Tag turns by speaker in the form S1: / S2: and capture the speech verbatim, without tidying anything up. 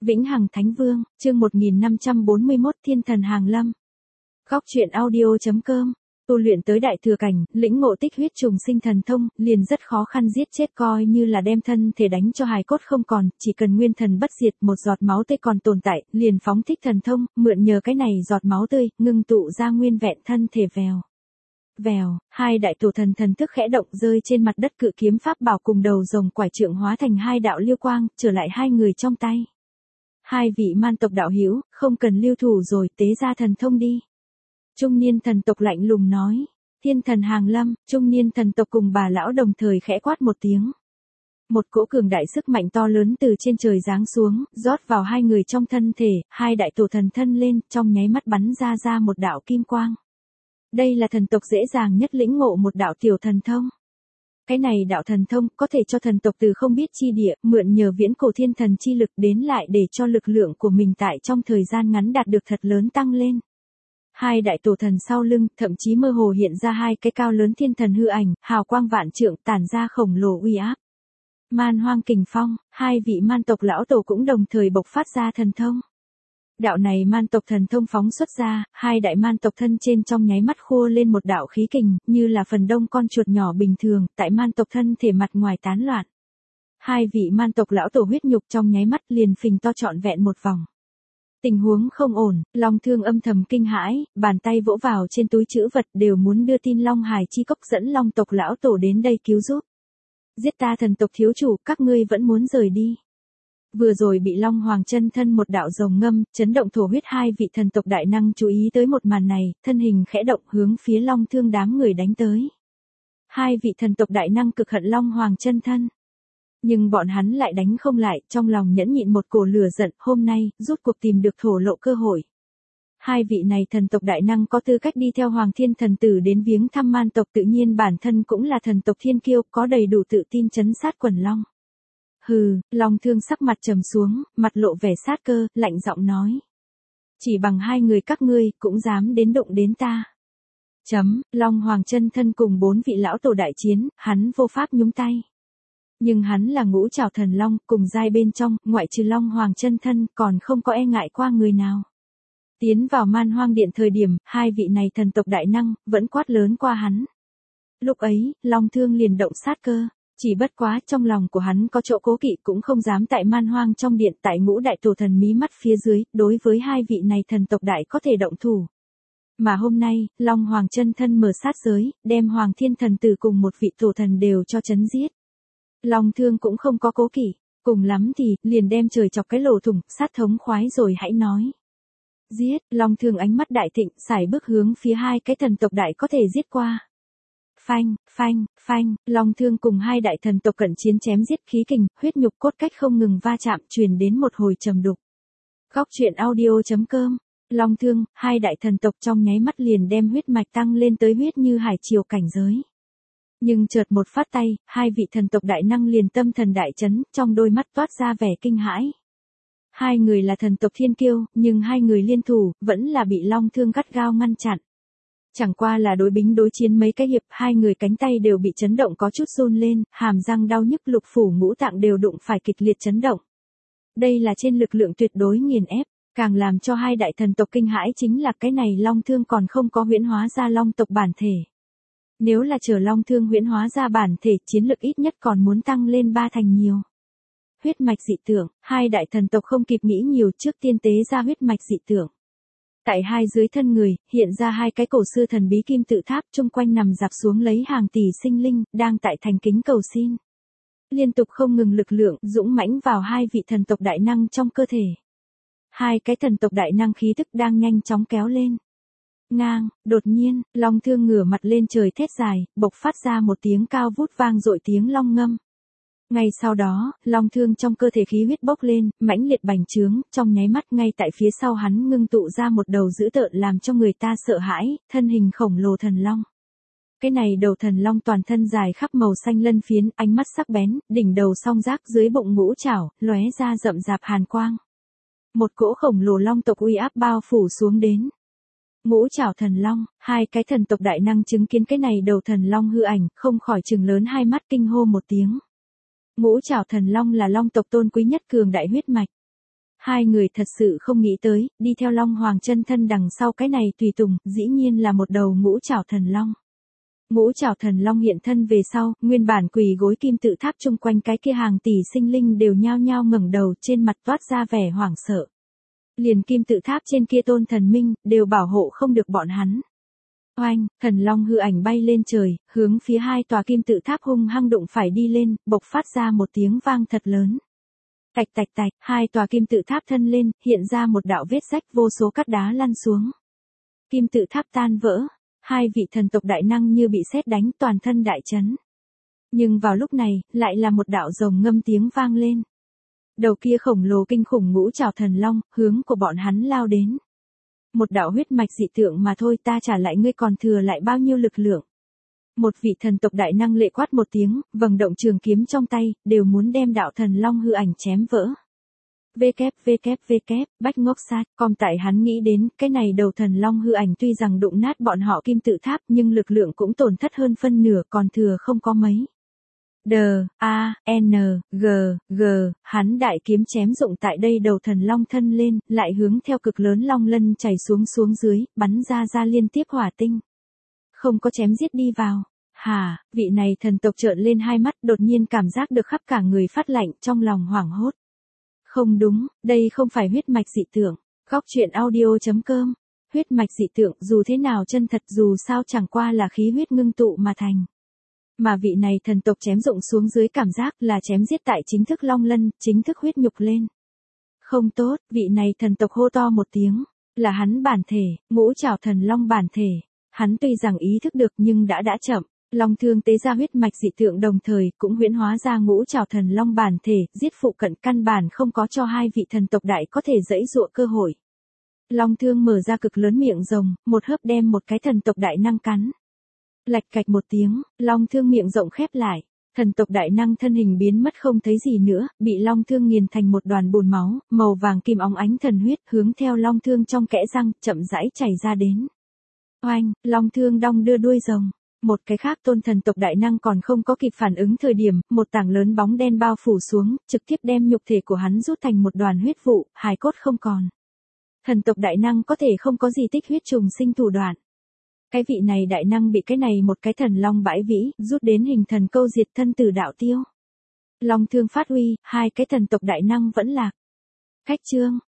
S1: Vĩnh Hằng Thánh Vương, chương một nghìn năm trăm bốn mươi mốt Thiên Thần Hàng Lâm. Góc truyện audio chấm com. Tu luyện tới đại thừa cảnh, lĩnh ngộ tích huyết trùng sinh thần thông, liền rất khó khăn giết chết, coi như là đem thân thể đánh cho hài cốt không còn, chỉ cần nguyên thần bất diệt, một giọt máu tươi còn tồn tại, liền phóng thích thần thông, mượn nhờ cái này giọt máu tươi, ngưng tụ ra nguyên vẹn thân thể vèo. Vèo, hai đại tổ thần thần thức khẽ động, rơi trên mặt đất cự kiếm pháp bảo cùng đầu rồng quải trượng hóa thành hai đạo liêu quang, trở lại hai người trong tay. Hai vị man tộc đạo hữu, không cần lưu thủ rồi, tế ra thần thông đi. Trung niên thần tộc lạnh lùng nói. Thiên thần hàng lâm, trung niên thần tộc cùng bà lão đồng thời khẽ quát một tiếng. Một cỗ cường đại sức mạnh to lớn từ trên trời giáng xuống, rót vào hai người trong thân thể, hai đại tổ thần thân lên, trong nháy mắt bắn ra ra một đạo kim quang. Đây là thần tộc dễ dàng nhất lĩnh ngộ một đạo tiểu thần thông. Cái này đạo thần thông có thể cho thần tộc từ không biết chi địa, mượn nhờ viễn cổ thiên thần chi lực đến lại để cho lực lượng của mình tại trong thời gian ngắn đạt được thật lớn tăng lên. Hai đại tổ thần sau lưng, thậm chí mơ hồ hiện ra hai cái cao lớn thiên thần hư ảnh, hào quang vạn trượng tản ra khổng lồ uy áp. Man Hoang Kình Phong, hai vị man tộc lão tổ cũng đồng thời bộc phát ra thần thông. Đạo này man tộc thần thông phóng xuất ra, hai đại man tộc thân trên trong nháy mắt khua lên một đạo khí kình, như là phần đông con chuột nhỏ bình thường, tại man tộc thân thể mặt ngoài tán loạn. Hai vị man tộc lão tổ huyết nhục trong nháy mắt liền phình to trọn vẹn một vòng. Tình huống không ổn, Long Thương âm thầm kinh hãi, bàn tay vỗ vào trên túi trữ vật đều muốn đưa tin Long Hải chi cốc dẫn Long tộc lão tổ đến đây cứu giúp. Giết ta thần tộc thiếu chủ, các ngươi vẫn muốn rời đi. Vừa rồi bị Long Hoàng chân thân một đạo rồng ngâm, chấn động thổ huyết, hai vị thần tộc đại năng chú ý tới một màn này, thân hình khẽ động hướng phía Long Thương đám người đánh tới. Hai vị thần tộc đại năng cực hận Long Hoàng chân thân. Nhưng bọn hắn lại đánh không lại, trong lòng nhẫn nhịn một cổ lửa giận, hôm nay, rút cuộc tìm được thổ lộ cơ hội. Hai vị này thần tộc đại năng có tư cách đi theo Hoàng Thiên Thần Tử đến viếng thăm man tộc, tự nhiên bản thân cũng là thần tộc thiên kiêu, có đầy đủ tự tin trấn sát quần long. Hừ, Long Thương sắc mặt trầm xuống, mặt lộ vẻ sát cơ, lạnh giọng nói. Chỉ bằng hai người các ngươi, cũng dám đến động đến ta. Chấm, Long Hoàng chân thân cùng bốn vị lão tổ đại chiến, hắn vô pháp nhúng tay. Nhưng hắn là ngũ trảo thần long, cùng giai bên trong, ngoại trừ Long Hoàng chân thân, còn không có e ngại qua người nào. Tiến vào Man Hoang Điện thời điểm, hai vị này thần tộc đại năng, vẫn quát lớn qua hắn. Lúc ấy, Long Thương liền động sát cơ. Chỉ bất quá trong lòng của hắn có chỗ cố kỵ, cũng không dám tại Man Hoang trong điện, tại ngũ đại tổ thần mí mắt phía dưới, đối với hai vị này thần tộc đại có thể động thủ. Mà hôm nay, Long Hoàng chân thân mở sát giới, đem Hoàng Thiên Thần Tử cùng một vị tổ thần đều cho chấn giết. Long Thương cũng không có cố kỵ, cùng lắm thì, liền đem trời chọc cái lỗ thủng, sát thống khoái rồi hãy nói. Giết, Long Thương ánh mắt đại thịnh, sải bước hướng phía hai cái thần tộc đại có thể giết qua. Phanh, phanh, phanh, Long Thương cùng hai đại thần tộc cận chiến chém giết, khí kình, huyết nhục cốt cách không ngừng va chạm, truyền đến một hồi trầm đục. Góc truyện audio chấm com. Long Thương, hai đại thần tộc trong nháy mắt liền đem huyết mạch tăng lên tới huyết như hải triều cảnh giới. Nhưng chợt một phát tay, hai vị thần tộc đại năng liền tâm thần đại chấn, trong đôi mắt toát ra vẻ kinh hãi. Hai người là thần tộc thiên kiêu, nhưng hai người liên thủ, vẫn là bị Long Thương gắt gao ngăn chặn. Chẳng qua là đối bính đối chiến mấy cái hiệp, hai người cánh tay đều bị chấn động có chút run lên, hàm răng đau nhức, lục phủ ngũ tạng đều đụng phải kịch liệt chấn động. Đây là trên lực lượng tuyệt đối nghiền ép, càng làm cho hai đại thần tộc kinh hãi chính là cái này Long Thương còn không có huyễn hóa ra Long tộc bản thể. Nếu là chờ Long Thương huyễn hóa ra bản thể, chiến lực ít nhất còn muốn tăng lên ba thành nhiều. Huyết mạch dị tượng, hai đại thần tộc không kịp nghĩ nhiều, trước tiên tế ra huyết mạch dị tượng. Tại hai dưới thân người, hiện ra hai cái cổ xưa thần bí kim tự tháp, chung quanh nằm dạp xuống lấy hàng tỷ sinh linh, đang tại thành kính cầu xin. Liên tục không ngừng lực lượng, dũng mãnh vào hai vị thần tộc đại năng trong cơ thể. Hai cái thần tộc đại năng khí thức đang nhanh chóng kéo lên. Ngang, đột nhiên, Long Thương ngửa mặt lên trời thét dài, bộc phát ra một tiếng cao vút vang dội tiếng long ngâm. Ngay sau đó, Long Thương trong cơ thể khí huyết bốc lên, mãnh liệt bành trướng, trong nháy mắt ngay tại phía sau hắn ngưng tụ ra một đầu dữ tợn làm cho người ta sợ hãi, thân hình khổng lồ thần long. Cái này đầu thần long toàn thân dài khắp màu xanh lân phiến, ánh mắt sắc bén, đỉnh đầu song giác, dưới bụng ngũ trảo, lóe ra rậm rạp hàn quang. Một cỗ khổng lồ long tộc uy áp bao phủ xuống đến. Ngũ trảo thần long, hai cái thần tộc đại năng chứng kiến cái này đầu thần long hư ảnh, không khỏi trừng lớn hai mắt kinh hô một tiếng. Ngũ trảo thần long là long tộc tôn quý nhất cường đại huyết mạch. Hai người thật sự không nghĩ tới, đi theo Long Hoàng chân thân đằng sau cái này tùy tùng, dĩ nhiên là một đầu ngũ trảo thần long. Ngũ trảo thần long hiện thân về sau, nguyên bản quỳ gối kim tự tháp chung quanh cái kia hàng tỷ sinh linh đều nhao nhao ngẩng đầu, trên mặt toát ra vẻ hoảng sợ. Liền kim tự tháp trên kia tôn thần minh, đều bảo hộ không được bọn hắn. Oanh, thần long hư ảnh bay lên trời, hướng phía hai tòa kim tự tháp hung hăng đụng phải đi lên, bộc phát ra một tiếng vang thật lớn. Tạch tạch tạch, hai tòa kim tự tháp thân lên, hiện ra một đạo vết rách, vô số cát đá lăn xuống. Kim tự tháp tan vỡ, hai vị thần tộc đại năng như bị sét đánh, toàn thân đại chấn. Nhưng vào lúc này, lại là một đạo rồng ngâm tiếng vang lên. Đầu kia khổng lồ kinh khủng ngũ trảo thần long, hướng của bọn hắn lao đến. Một đạo huyết mạch dị tượng mà thôi, ta trả lại ngươi còn thừa lại bao nhiêu lực lượng. Một vị thần tộc đại năng lệ quát một tiếng, vầng động trường kiếm trong tay, đều muốn đem đạo thần long hư ảnh chém vỡ. vê kép vê kép vê kép, bách ngốc sát, còn tại hắn nghĩ đến, cái này đầu thần long hư ảnh tuy rằng đụng nát bọn họ kim tự tháp nhưng lực lượng cũng tổn thất hơn phân nửa, còn thừa không có mấy. D, A, N, G, G, hắn đại kiếm chém dụng tại đây đầu thần long thân lên, lại hướng theo cực lớn long lân chảy xuống xuống dưới, bắn ra ra liên tiếp hỏa tinh. Không có chém giết đi vào. Hà, vị này thần tộc trợn lên hai mắt, đột nhiên cảm giác được khắp cả người phát lạnh, trong lòng hoảng hốt. Không đúng, đây không phải huyết mạch dị tượng. Góc truyện audio chấm com. Huyết mạch dị tượng dù thế nào chân thật, dù sao chẳng qua là khí huyết ngưng tụ mà thành. Mà vị này thần tộc chém dụng xuống dưới cảm giác là chém giết tại chính thức long lân, chính thức huyết nhục lên. Không tốt, vị này thần tộc hô to một tiếng, là hắn bản thể, ngũ trảo thần long bản thể. Hắn tuy rằng ý thức được nhưng đã đã chậm. Long thương tế ra huyết mạch dị tượng đồng thời cũng huyễn hóa ra ngũ trảo thần long bản thể, giết phụ cận căn bản không có cho hai vị thần tộc đại có thể dẫy dụa cơ hội. Long thương mở ra cực lớn miệng rồng, một hớp đem một cái thần tộc đại năng cắn. Lạch cạch một tiếng, long thương miệng rộng khép lại, thần tộc đại năng thân hình biến mất không thấy gì nữa, bị long thương nghiền thành một đoàn bùn máu, màu vàng kim óng ánh thần huyết hướng theo long thương trong kẽ răng, chậm rãi chảy ra đến. Oanh, long thương đong đưa đuôi rồng. Một cái khác tôn thần tộc đại năng còn không có kịp phản ứng thời điểm, một tảng lớn bóng đen bao phủ xuống, trực tiếp đem nhục thể của hắn rút thành một đoàn huyết vụ, hài cốt không còn. Thần tộc đại năng có thể không có gì tích huyết trùng sinh thủ đoạn. Cái vị này đại năng bị cái này một cái thần long bãi vĩ, rút đến hình thần câu diệt thân tử đạo tiêu. Long thương phát uy, hai cái thần tộc đại năng vẫn lạc. Cách chương,